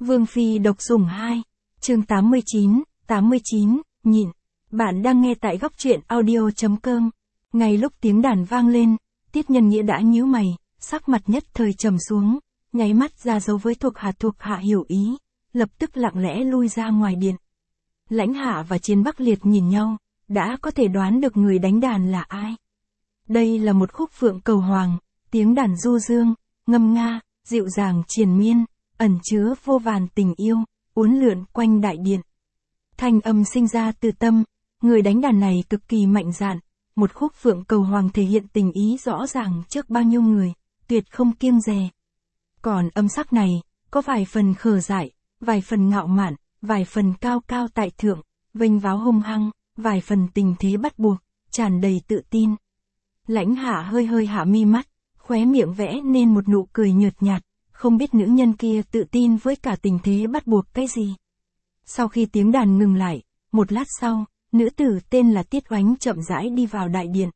Vương Phi độc sủng 2, chương 89, nhịn. Bạn đang nghe tại góc truyện audio.com. Ngay lúc tiếng đàn vang lên, Tiết Nhân Nghĩa đã nhíu mày, sắc mặt nhất thời trầm xuống, nháy mắt ra dấu với thuộc hạ hiểu ý, lập tức lặng lẽ lui ra ngoài điện. Lãnh Hạ và Chiến Bắc Liệt nhìn nhau, đã có thể đoán được người đánh đàn là ai. Đây là một khúc phượng cầu hoàng, tiếng đàn du dương, ngâm nga, dịu dàng triền miên, ẩn chứa vô vàn tình yêu, uốn lượn quanh đại điện. Thanh âm sinh ra từ tâm, người đánh đàn này cực kỳ mạnh dạn, một khúc phượng cầu hoàng thể hiện tình ý rõ ràng trước bao nhiêu người, tuyệt không kiêng dè. Còn âm sắc này, có vài phần khờ dại, vài phần ngạo mạn, vài phần cao cao tại thượng, vênh váo hung hăng, vài phần tình thế bắt buộc, tràn đầy tự tin. Lãnh Hạ hơi hạ mi mắt, khóe miệng vẽ nên một nụ cười nhợt nhạt, không biết nữ nhân kia tự tin với cả tình thế bắt buộc cái gì. Sau khi tiếng đàn ngừng lại, một lát sau, nữ tử tên là Tiết Oánh chậm rãi đi vào đại điện.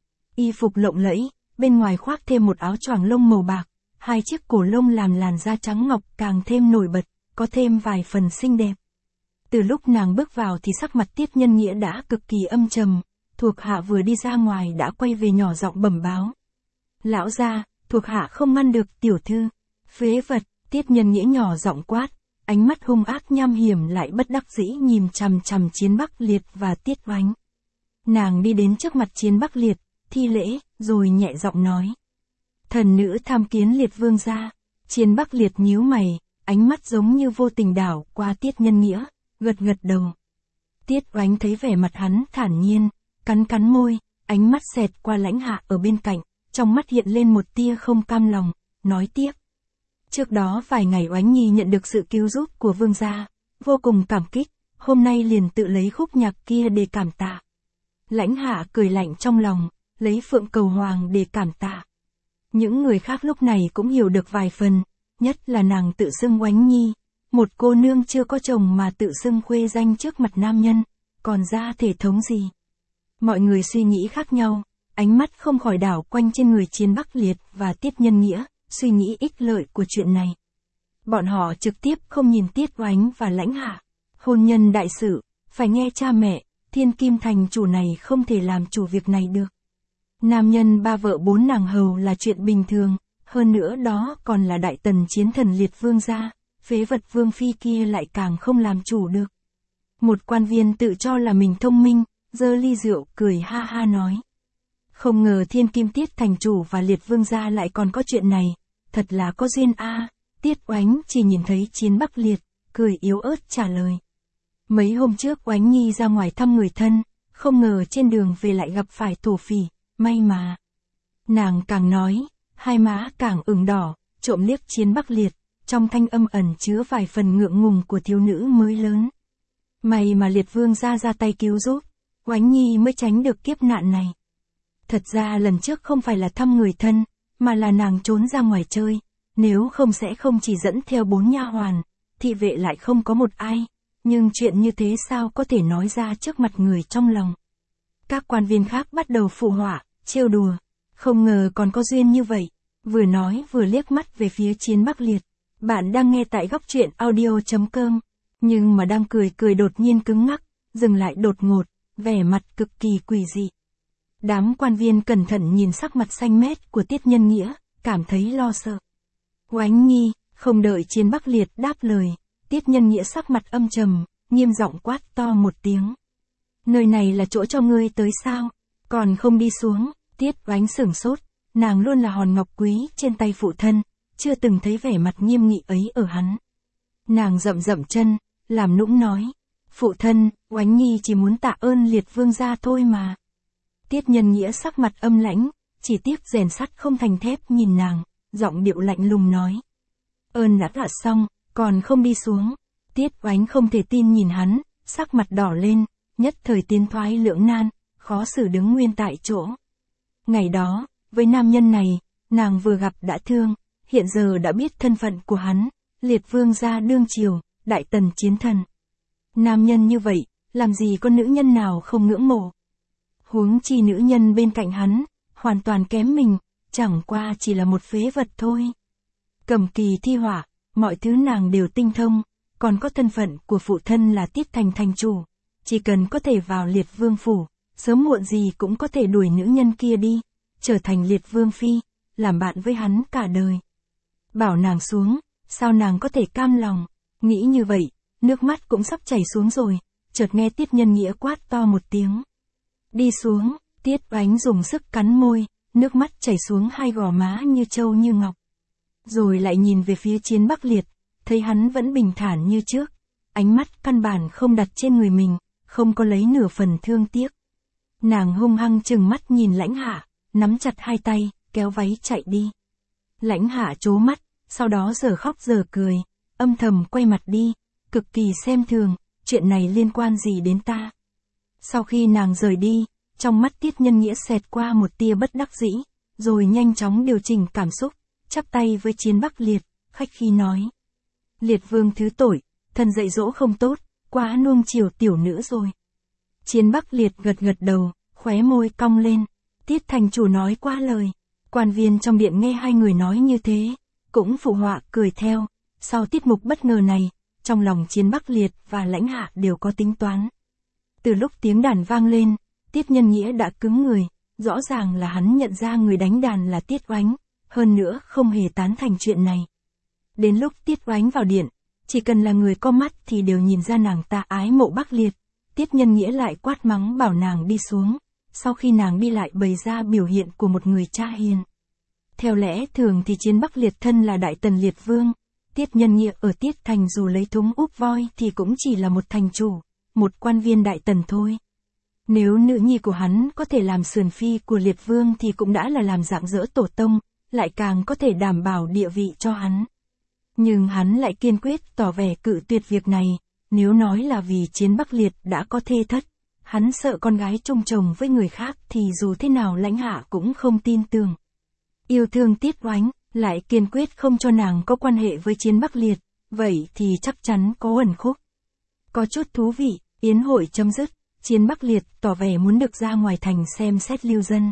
Y phục lộng lẫy, bên ngoài khoác thêm một áo choàng lông màu bạc, hai chiếc cổ lông làm làn da trắng ngọc càng thêm nổi bật, có thêm vài phần xinh đẹp. Từ lúc nàng bước vào thì sắc mặt Tiết Nhân Nghĩa đã cực kỳ âm trầm, thuộc hạ vừa đi ra ngoài đã quay về nhỏ giọng bẩm báo. Lão gia, thuộc hạ không ngăn được tiểu thư. Phế vật, Tiết Nhân Nghĩa nhỏ giọng quát, ánh mắt hung ác nham hiểm lại bất đắc dĩ nhìn chằm chằm Chiến Bắc Liệt và Tiết Oánh. Nàng đi đến trước mặt Chiến Bắc Liệt, thi lễ, rồi nhẹ giọng nói. Thần nữ tham kiến Liệt vương gia. Chiến Bắc Liệt nhíu mày, ánh mắt giống như vô tình đảo qua Tiết Nhân Nghĩa, gật đầu. Tiết Oánh thấy vẻ mặt hắn thản nhiên, cắn môi, ánh mắt xẹt qua Lãnh Hạ ở bên cạnh, trong mắt hiện lên một tia không cam lòng, nói tiếp. Trước đó vài ngày Oánh Nhi nhận được sự cứu giúp của vương gia, vô cùng cảm kích, hôm nay liền tự lấy khúc nhạc kia để cảm tạ. Lãnh Hạ cười lạnh trong lòng, lấy phượng cầu hoàng để cảm tạ. Những người khác lúc này cũng hiểu được vài phần, nhất là nàng tự xưng Oánh Nhi, một cô nương chưa có chồng mà tự xưng khuê danh trước mặt nam nhân, còn ra thể thống gì. Mọi người suy nghĩ khác nhau, ánh mắt không khỏi đảo quanh trên người Chiến Bắc Liệt và Tiết Nhân Nghĩa, suy nghĩ ích lợi của chuyện này. Bọn họ trực tiếp không nhìn Tiết Oánh và Lãnh Hạ. Hôn nhân đại sự, phải nghe cha mẹ, Thiên Kim thành chủ này không thể làm chủ việc này được. Nam nhân ba vợ bốn nàng hầu là chuyện bình thường, hơn nữa đó còn là đại tần chiến thần Liệt vương gia, phế vật Vương Phi kia lại càng không làm chủ được. Một quan viên tự cho là mình thông minh, giơ ly rượu cười ha ha nói. Không ngờ Thiên Kim Tiết thành chủ và Liệt vương gia lại còn có chuyện này, thật là có duyên a. Tiết Oánh chỉ nhìn thấy Chiến Bắc Liệt, cười yếu ớt trả lời. Mấy hôm trước Oánh Nhi ra ngoài thăm người thân, không ngờ trên đường về lại gặp phải thổ phỉ, may mà. Nàng càng nói, hai má càng ửng đỏ, trộm liếc Chiến Bắc Liệt, trong thanh âm ẩn chứa vài phần ngượng ngùng của thiếu nữ mới lớn. May mà Liệt vương gia ra tay cứu giúp, Oánh Nhi mới tránh được kiếp nạn này. Thật ra lần trước không phải là thăm người thân, mà là nàng trốn ra ngoài chơi, nếu không sẽ không chỉ dẫn theo 4 nha hoàn, thị vệ lại không có một ai, nhưng chuyện như thế sao có thể nói ra trước mặt người trong lòng. Các quan viên khác bắt đầu phụ họa, trêu đùa, không ngờ còn có duyên như vậy, vừa nói vừa liếc mắt về phía Chiến Bắc Liệt. Bạn đang nghe tại góc truyện audio.com, nhưng mà đang cười đột nhiên cứng ngắc, dừng lại đột ngột, vẻ mặt cực kỳ quỷ dị. Đám quan viên cẩn thận nhìn sắc mặt xanh mét của Tiết Nhân Nghĩa, cảm thấy lo sợ. Oánh Nhi, không đợi Chiến Bắc Liệt đáp lời, Tiết Nhân Nghĩa sắc mặt âm trầm, nghiêm giọng quát to một tiếng. Nơi này là chỗ cho ngươi tới sao, còn không đi xuống. Tiết Oánh sửng sốt, nàng luôn là hòn ngọc quý trên tay phụ thân, chưa từng thấy vẻ mặt nghiêm nghị ấy ở hắn. Nàng dậm chân, làm nũng nói. Phụ thân, Oánh Nhi chỉ muốn tạ ơn Liệt vương gia thôi mà. Tiết Nhân Nghĩa sắc mặt âm lãnh, chỉ tiếc rèn sắt không thành thép nhìn nàng, giọng điệu lạnh lùng nói. Ơn đã tạ xong, còn không đi xuống. Tiết Oánh không thể tin nhìn hắn, sắc mặt đỏ lên, nhất thời tiến thoái lưỡng nan, khó xử đứng nguyên tại chỗ. Ngày đó, với nam nhân này, nàng vừa gặp đã thương, hiện giờ đã biết thân phận của hắn, Liệt vương gia đương triều, đại tần chiến thần. Nam nhân như vậy, làm gì có nữ nhân nào không ngưỡng mộ. Huống chi nữ nhân bên cạnh hắn, hoàn toàn kém mình, chẳng qua chỉ là một phế vật thôi. Cầm kỳ thi họa, mọi thứ nàng đều tinh thông, còn có thân phận của phụ thân là Tiết Thành thành chủ. Chỉ cần có thể vào Liệt Vương phủ, sớm muộn gì cũng có thể đuổi nữ nhân kia đi, trở thành Liệt Vương phi, làm bạn với hắn cả đời. Bảo nàng xuống, sao nàng có thể cam lòng, nghĩ như vậy, nước mắt cũng sắp chảy xuống rồi, chợt nghe Tiết Nhân Nghĩa quát to một tiếng. Đi xuống, Tiết Oánh dùng sức cắn môi, nước mắt chảy xuống hai gò má như trâu như ngọc. Rồi lại nhìn về phía Chiến Bắc Liệt, thấy hắn vẫn bình thản như trước, ánh mắt căn bản không đặt trên người mình, không có lấy nửa phần thương tiếc. Nàng hung hăng trừng mắt nhìn Lãnh Hạ, nắm chặt hai tay, kéo váy chạy đi. Lãnh Hạ trố mắt, sau đó giờ khóc giờ cười, âm thầm quay mặt đi, cực kỳ xem thường, chuyện này liên quan gì đến ta. Sau khi nàng rời đi, trong mắt Tiết Nhân Nghĩa xẹt qua một tia bất đắc dĩ, rồi nhanh chóng điều chỉnh cảm xúc, chắp tay với Chiến Bắc Liệt, khách khí nói. Liệt Vương thứ tội, thần dạy dỗ không tốt, quá nuông chiều tiểu nữ rồi. Chiến Bắc Liệt gật gật đầu, khóe môi cong lên. Tiết thành chủ nói qua lời. Quan viên trong điện nghe hai người nói như thế, cũng phụ họa cười theo. Sau tiết mục bất ngờ này, trong lòng Chiến Bắc Liệt và Lãnh Hạ đều có tính toán. Từ lúc tiếng đàn vang lên, Tiết Nhân Nghĩa đã cứng người, rõ ràng là hắn nhận ra người đánh đàn là Tiết Oánh, hơn nữa không hề tán thành chuyện này. Đến lúc Tiết Oánh vào điện, chỉ cần là người có mắt thì đều nhìn ra nàng ta ái mộ Bắc Liệt. Tiết Nhân Nghĩa lại quát mắng bảo nàng đi xuống, sau khi nàng đi lại bày ra biểu hiện của một người cha hiền. Theo lẽ thường thì Chiến Bắc Liệt thân là Đại Tần Liệt Vương, Tiết Nhân Nghĩa ở Tiết Thành dù lấy thúng úp voi thì cũng chỉ là một thành chủ, một quan viên Đại Tần thôi. Nếu nữ nhi của hắn có thể làm sườn phi của Liệt Vương thì cũng đã là làm rạng rỡ tổ tông, lại càng có thể đảm bảo địa vị cho hắn. Nhưng hắn lại kiên quyết tỏ vẻ cự tuyệt việc này, nếu nói là vì Chiến Bắc Liệt đã có thê thất, hắn sợ con gái chung chồng với người khác thì dù thế nào Lãnh Hạ cũng không tin tưởng. Yêu thương Tiết Oánh, lại kiên quyết không cho nàng có quan hệ với Chiến Bắc Liệt, vậy thì chắc chắn có uẩn khúc. Có chút thú vị, yến hội chấm dứt, Chiến Bắc Liệt tỏ vẻ muốn được ra ngoài thành xem xét lưu dân.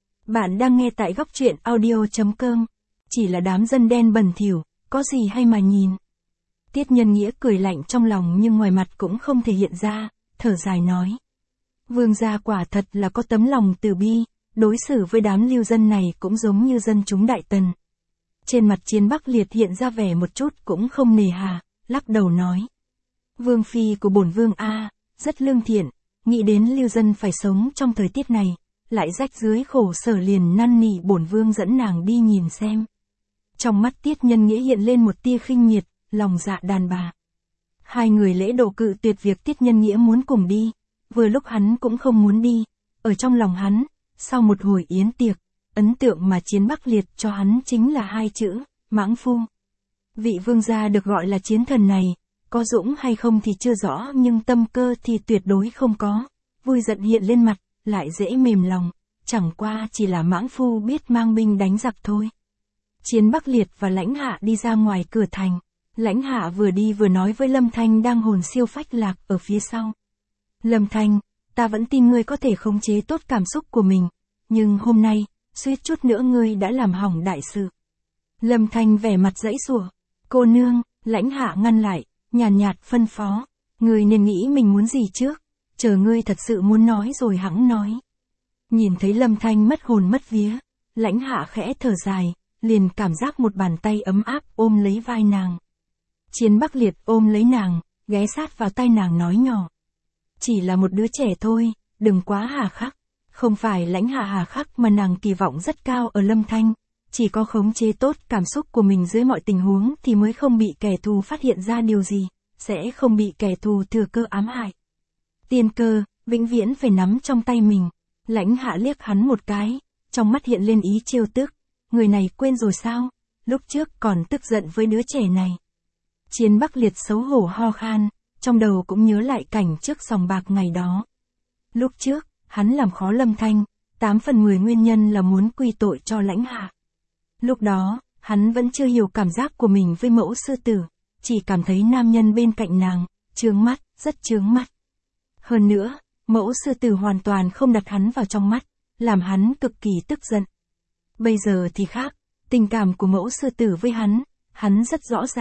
Bạn đang nghe tại góc truyện audio.com, chỉ là đám dân đen bẩn thỉu, có gì hay mà nhìn. Tiết Nhân Nghĩa cười lạnh trong lòng nhưng ngoài mặt cũng không thể hiện ra, thở dài nói. Vương gia quả thật là có tấm lòng từ bi, đối xử với đám lưu dân này cũng giống như dân chúng Đại Tần. Trên mặt Chiến Bắc Liệt hiện ra vẻ một chút cũng không nề hà, lắc đầu nói. Vương phi của bổn vương a, rất lương thiện, nghĩ đến lưu dân phải sống trong thời tiết này, lại rách dưới khổ sở liền năn nỉ bổn vương dẫn nàng đi nhìn xem. Trong mắt Tiết Nhân Nghĩa hiện lên một tia khinh miệt, lòng dạ đàn bà. Hai người lễ độ cự tuyệt việc Tiết Nhân Nghĩa muốn cùng đi, vừa lúc hắn cũng không muốn đi, ở trong lòng hắn, sau một hồi yến tiệc, ấn tượng mà Chiến Bắc Liệt cho hắn chính là hai chữ, mãng phu. Vị vương gia được gọi là chiến thần này, có dũng hay không thì chưa rõ nhưng tâm cơ thì tuyệt đối không có, vui giận hiện lên mặt, lại dễ mềm lòng, chẳng qua chỉ là mãng phu biết mang binh đánh giặc thôi. Chiến Bắc Liệt và Lãnh Hạ đi ra ngoài cửa thành, Lãnh Hạ vừa đi vừa nói với Lâm Thanh đang hồn siêu phách lạc ở phía sau. Lâm Thanh, ta vẫn tin ngươi có thể khống chế tốt cảm xúc của mình, nhưng hôm nay, suýt chút nữa ngươi đã làm hỏng đại sự. Lâm Thanh vẻ mặt giãy giụa, cô nương, Lãnh Hạ ngăn lại, nhàn nhạt phân phó, ngươi nên nghĩ mình muốn gì trước, chờ ngươi thật sự muốn nói rồi hẵng nói. Nhìn thấy Lâm Thanh mất hồn mất vía, Lãnh Hạ khẽ thở dài, liền cảm giác một bàn tay ấm áp ôm lấy vai nàng. Chiến Bắc Liệt ôm lấy nàng, ghé sát vào tai nàng nói nhỏ. Chỉ là một đứa trẻ thôi, đừng quá hà khắc. Không phải Lãnh Hạ hà khắc mà nàng kỳ vọng rất cao ở Lâm Thanh, chỉ có khống chế tốt cảm xúc của mình dưới mọi tình huống thì mới không bị kẻ thù phát hiện ra điều gì, sẽ không bị kẻ thù thừa cơ ám hại. Tiên cơ, vĩnh viễn phải nắm trong tay mình. Lãnh Hạ liếc hắn một cái, trong mắt hiện lên ý trêu tức. Người này quên rồi sao, lúc trước còn tức giận với đứa trẻ này. Chiến Bắc Liệt xấu hổ ho khan, trong đầu cũng nhớ lại cảnh trước sòng bạc ngày đó. Lúc trước, hắn làm khó Lâm Thanh, 8 phần 10 nguyên nhân là muốn quy tội cho Lãnh Hạ. Lúc đó, hắn vẫn chưa hiểu cảm giác của mình với mẫu sư tử, chỉ cảm thấy nam nhân bên cạnh nàng, chướng mắt, rất chướng mắt. Hơn nữa, mẫu sư tử hoàn toàn không đặt hắn vào trong mắt, làm hắn cực kỳ tức giận. Bây giờ thì khác, tình cảm của mẫu sư tử với hắn rất rõ ràng,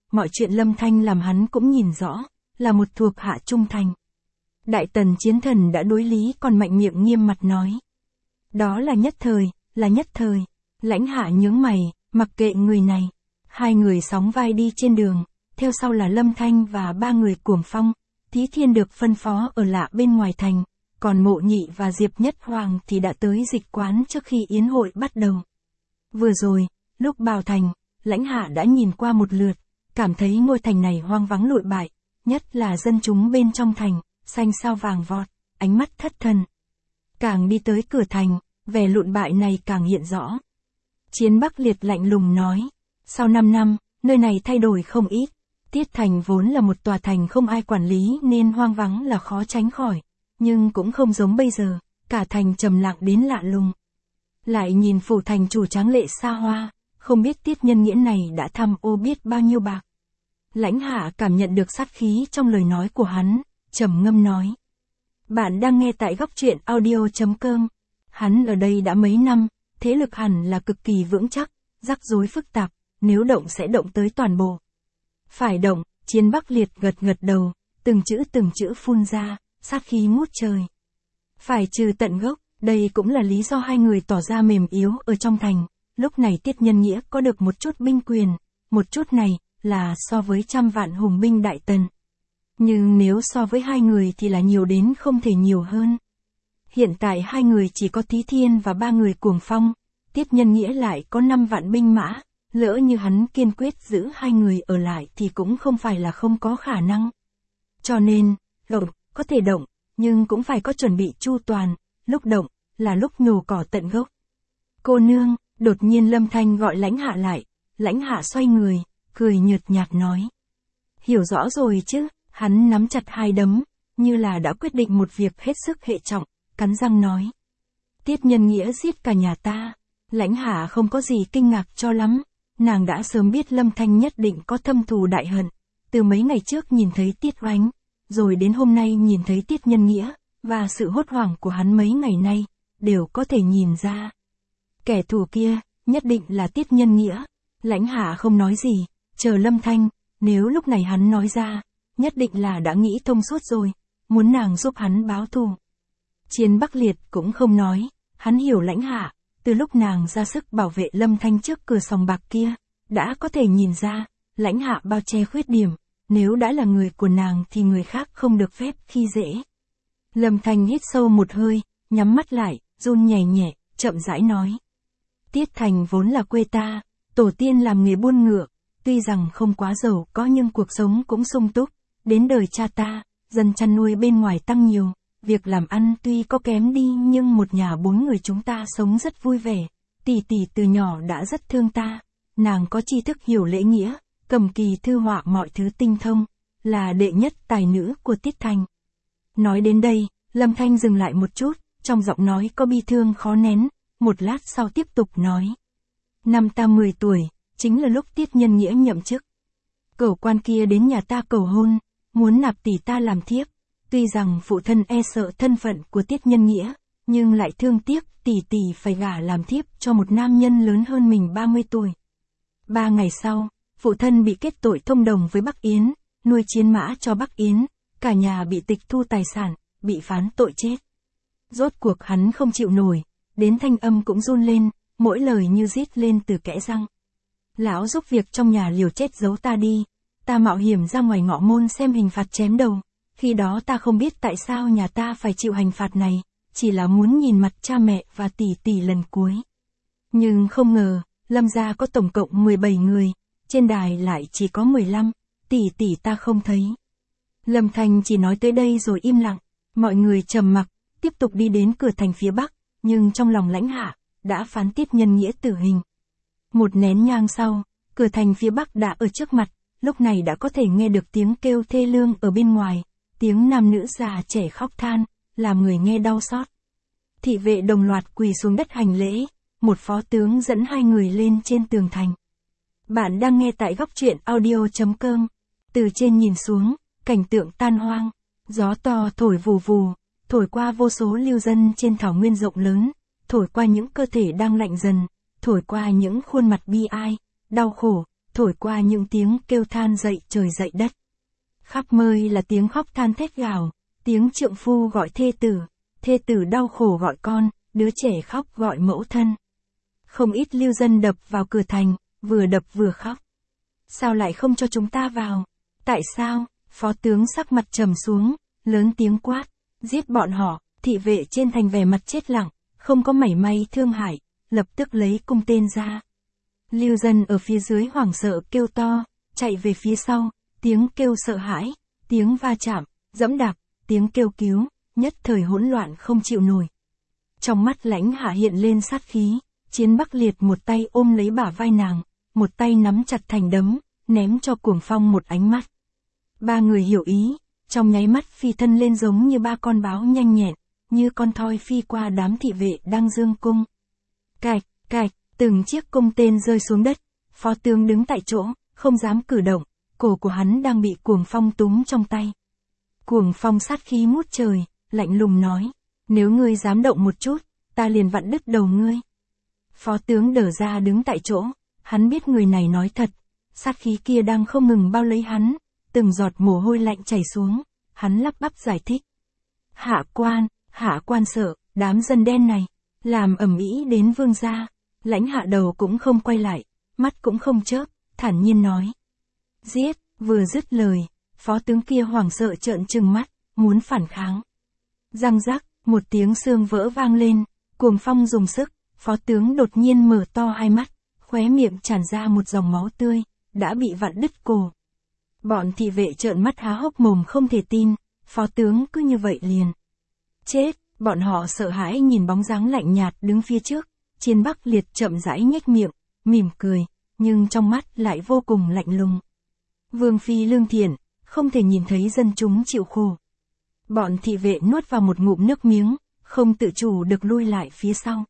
mọi chuyện Lâm Thanh làm hắn cũng nhìn rõ, là một thuộc hạ trung thành. Đại Tần chiến thần đã đối lý còn mạnh miệng nghiêm mặt nói. Đó là nhất thời, là nhất thời. Lãnh Hạ nhướng mày, mặc kệ người này. Hai người sóng vai đi trên đường, theo sau là Lâm Thanh và ba người Cuồng Phong. Thí Thiên được phân phó ở lại bên ngoài thành, còn Mộ Nhị và Diệp Nhất Hoàng thì đã tới dịch quán trước khi yến hội bắt đầu. Vừa rồi, lúc vào thành, Lãnh Hạ đã nhìn qua một lượt, cảm thấy ngôi thành này hoang vắng lụi bại, nhất là dân chúng bên trong thành, xanh sao vàng vọt, ánh mắt thất thần. Càng đi tới cửa thành, vẻ lụn bại này càng hiện rõ. Chiến Bắc Liệt lạnh lùng nói, sau 5 năm, nơi này thay đổi không ít. Tiết Thành vốn là một tòa thành không ai quản lý nên hoang vắng là khó tránh khỏi, nhưng cũng không giống bây giờ, cả thành trầm lặng đến lạ lùng. Lại nhìn phủ thành chủ tráng lệ xa hoa, không biết Tiết Nhân Nghĩa này đã tham ô biết bao nhiêu bạc. Lãnh Hạ cảm nhận được sát khí trong lời nói của hắn, trầm ngâm nói. Bạn đang nghe tại góc truyện audio.com. Hắn ở đây đã mấy năm, thế lực hẳn là cực kỳ vững chắc, rắc rối phức tạp, nếu động sẽ động tới toàn bộ. Phải động, Chiến Bắc Liệt gật gật đầu, từng chữ phun ra, sát khí ngút trời. Phải trừ tận gốc, đây cũng là lý do hai người tỏ ra mềm yếu ở trong thành. Lúc này Tiết Nhân Nghĩa có được một chút binh quyền, một chút này là so với 100 vạn hùng binh Đại Tần. Nhưng nếu so với hai người thì là nhiều đến không thể nhiều hơn. Hiện tại hai người chỉ có Thí Thiên và ba người Cuồng Phong, Tiết Nhân Nghĩa lại có 5 vạn binh mã, lỡ như hắn kiên quyết giữ hai người ở lại thì cũng không phải là không có khả năng. Cho nên, có thể động, nhưng cũng phải có chuẩn bị chu toàn, lúc động, là lúc nhổ cỏ tận gốc. Cô nương, đột nhiên Lâm Thanh gọi Lãnh Hạ lại, Lãnh Hạ xoay người, cười nhợt nhạt nói. Hiểu rõ rồi chứ, hắn nắm chặt hai đấm, như là đã quyết định một việc hết sức hệ trọng, cắn răng nói. Tiết Nhân Nghĩa giết cả nhà ta. Lãnh Hạ không có gì kinh ngạc cho lắm, nàng đã sớm biết Lâm Thanh nhất định có thâm thù đại hận, từ mấy ngày trước nhìn thấy Tiết Oánh, rồi đến hôm nay nhìn thấy Tiết Nhân Nghĩa, và sự hốt hoảng của hắn mấy ngày nay, đều có thể nhìn ra. Kẻ thù kia, nhất định là Tiết Nhân Nghĩa. Lãnh Hạ không nói gì, chờ Lâm Thanh, nếu lúc này hắn nói ra, nhất định là đã nghĩ thông suốt rồi, muốn nàng giúp hắn báo thù. Chiến Bắc Liệt cũng không nói, hắn hiểu Lãnh Hạ, từ lúc nàng ra sức bảo vệ Lâm Thanh trước cửa sòng bạc kia, đã có thể nhìn ra, Lãnh Hạ bao che khuyết điểm, nếu đã là người của nàng thì người khác không được phép khi dễ. Lâm Thanh hít sâu một hơi, nhắm mắt lại, run nhẹ nhẹ, chậm rãi nói. Tiết Thành vốn là quê ta, tổ tiên làm nghề buôn ngựa, tuy rằng không quá giàu có nhưng cuộc sống cũng sung túc, đến đời cha ta, dân chăn nuôi bên ngoài tăng nhiều, việc làm ăn tuy có kém đi nhưng một nhà 4 người chúng ta sống rất vui vẻ, tỷ tỷ từ nhỏ đã rất thương ta, nàng có tri thức hiểu lễ nghĩa, cầm kỳ thư họa mọi thứ tinh thông, là đệ nhất tài nữ của Tiết Thành. Nói đến đây, Lâm Thanh dừng lại một chút, trong giọng nói có bi thương khó nén, một lát sau tiếp tục nói. Năm ta 10 tuổi, chính là lúc Tiết Nhân Nghĩa nhậm chức. Cẩu quan kia đến nhà ta cầu hôn, muốn nạp tỷ ta làm thiếp, tuy rằng phụ thân e sợ thân phận của Tiết Nhân Nghĩa, nhưng lại thương tiếc tỷ tỷ phải gả làm thiếp cho một nam nhân lớn hơn mình 30 tuổi. 3 ngày sau, phụ thân bị kết tội thông đồng với Bắc Yến, nuôi chiến mã cho Bắc Yến, cả nhà bị tịch thu tài sản, bị phán tội chết. Rốt cuộc hắn không chịu nổi, đến thanh âm cũng run lên, mỗi lời như rít lên từ kẽ răng. Lão giúp việc trong nhà liều chết giấu ta đi, ta mạo hiểm ra ngoài ngõ môn xem hình phạt chém đầu, khi đó ta không biết tại sao nhà ta phải chịu hành phạt này, chỉ là muốn nhìn mặt cha mẹ và tỷ tỷ lần cuối. Nhưng không ngờ, Lâm gia có tổng cộng 17 người, trên đài lại chỉ có 15, tỷ tỷ ta không thấy. Lâm Thanh chỉ nói tới đây rồi im lặng, mọi người trầm mặc, tiếp tục đi đến cửa thành phía bắc, nhưng trong lòng Lãnh Hạ, đã phán Tiết Nhân Nghĩa tử hình. Một nén nhang sau, cửa thành phía bắc đã ở trước mặt, lúc này đã có thể nghe được tiếng kêu thê lương ở bên ngoài, tiếng nam nữ già trẻ khóc than, làm người nghe đau xót. Thị vệ đồng loạt quỳ xuống đất hành lễ, một phó tướng dẫn hai người lên trên tường thành. Bạn đang nghe tại góc truyện audio.com. Từ trên nhìn xuống, cảnh tượng tan hoang, gió to thổi vù vù, thổi qua vô số lưu dân trên thảo nguyên rộng lớn, thổi qua những cơ thể đang lạnh dần, thổi qua những khuôn mặt bi ai, đau khổ, thổi qua những tiếng kêu than dậy trời dậy đất. Khắp nơi là tiếng khóc than thét gào, tiếng trượng phu gọi thê tử đau khổ gọi con, đứa trẻ khóc gọi mẫu thân. Không ít lưu dân đập vào cửa thành, vừa đập vừa khóc. Sao lại không cho chúng ta vào? Tại sao? Phó tướng sắc mặt trầm xuống, lớn tiếng quát, giết bọn họ. Thị vệ trên thành vẻ mặt chết lặng, không có mảy may thương hại, lập tức lấy cung tên ra. Lưu dân ở phía dưới hoảng sợ kêu to, chạy về phía sau, tiếng kêu sợ hãi, tiếng va chạm, giẫm đạp, tiếng kêu cứu, nhất thời hỗn loạn không chịu nổi. Trong mắt Lãnh Hạ hiện lên sát khí, Chiến Bắc Liệt một tay ôm lấy bả vai nàng, một tay nắm chặt thành đấm, ném cho Cuồng Phong một ánh mắt. Ba người hiểu ý, trong nháy mắt phi thân lên giống như ba con báo nhanh nhẹn, như con thoi phi qua đám thị vệ đang dương cung. Cạch, cạch, từng chiếc cung tên rơi xuống đất, phó tướng đứng tại chỗ, không dám cử động, cổ của hắn đang bị Cuồng Phong túm trong tay. Cuồng Phong sát khí ngút trời, lạnh lùng nói, nếu ngươi dám động một chút, ta liền vặn đứt đầu ngươi. Phó tướng đờ ra đứng tại chỗ, hắn biết người này nói thật, sát khí kia đang không ngừng bao lấy hắn, từng giọt mồ hôi lạnh chảy xuống, hắn lắp bắp giải thích. Hạ quan sợ, đám dân đen này, làm ầm ĩ đến vương gia. Lãnh Hạ đầu cũng không quay lại, mắt cũng không chớp, thản nhiên nói. Giết, vừa dứt lời, phó tướng kia hoảng sợ trợn trừng mắt, muốn phản kháng. Răng rắc, một tiếng xương vỡ vang lên, Cuồng Phong dùng sức, phó tướng đột nhiên mở to hai mắt, khóe miệng tràn ra một dòng máu tươi, đã bị vặn đứt cổ. Bọn thị vệ trợn mắt há hốc mồm không thể tin, phó tướng cứ như vậy liền. Chết, bọn họ sợ hãi nhìn bóng dáng lạnh nhạt đứng phía trước, Chiến Bắc Liệt chậm rãi nhếch miệng, mỉm cười, nhưng trong mắt lại vô cùng lạnh lùng. Vương phi lương thiện, không thể nhìn thấy dân chúng chịu khổ. Bọn thị vệ nuốt vào một ngụm nước miếng, không tự chủ được lui lại phía sau.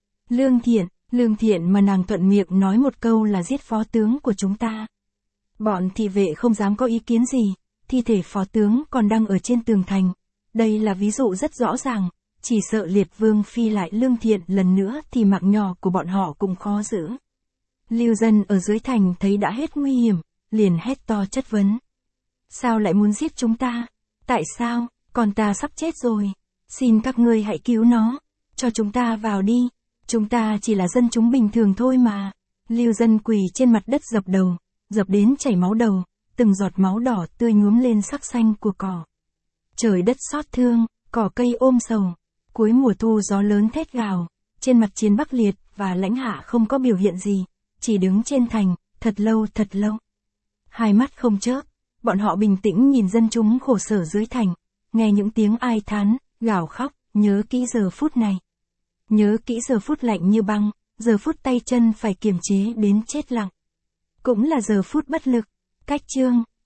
Lương thiện mà nàng thuận miệng nói một câu là giết phó tướng của chúng ta. Bọn thị vệ không dám có ý kiến gì, thi thể phó tướng còn đang ở trên tường thành. Đây là ví dụ rất rõ ràng, chỉ sợ Liệt Vương phi lại lương thiện lần nữa thì mạng nhỏ của bọn họ cũng khó giữ. Lưu dân ở dưới thành thấy đã hết nguy hiểm, liền hét to chất vấn. Sao lại muốn giết chúng ta? Tại sao? Con ta sắp chết rồi. Xin các ngươi hãy cứu nó, cho chúng ta vào đi. Chúng ta chỉ là dân chúng bình thường thôi mà. Lưu dân quỳ trên mặt đất dập đầu, dập đến chảy máu đầu, từng giọt máu đỏ tươi nhuốm lên sắc xanh của cỏ. Trời đất xót thương, cỏ cây ôm sầu. Cuối mùa thu gió lớn thét gào, trên mặt Chiến Bắc Liệt và Lãnh Hạ không có biểu hiện gì, chỉ đứng trên thành, thật lâu. Hai mắt không chớp, bọn họ bình tĩnh nhìn dân chúng khổ sở dưới thành, nghe những tiếng ai thán, gào khóc, nhớ kỹ giờ phút này. Nhớ kỹ giờ phút lạnh như băng, giờ phút tay chân phải kiềm chế đến chết lặng. Cũng là giờ phút bất lực. Cách chương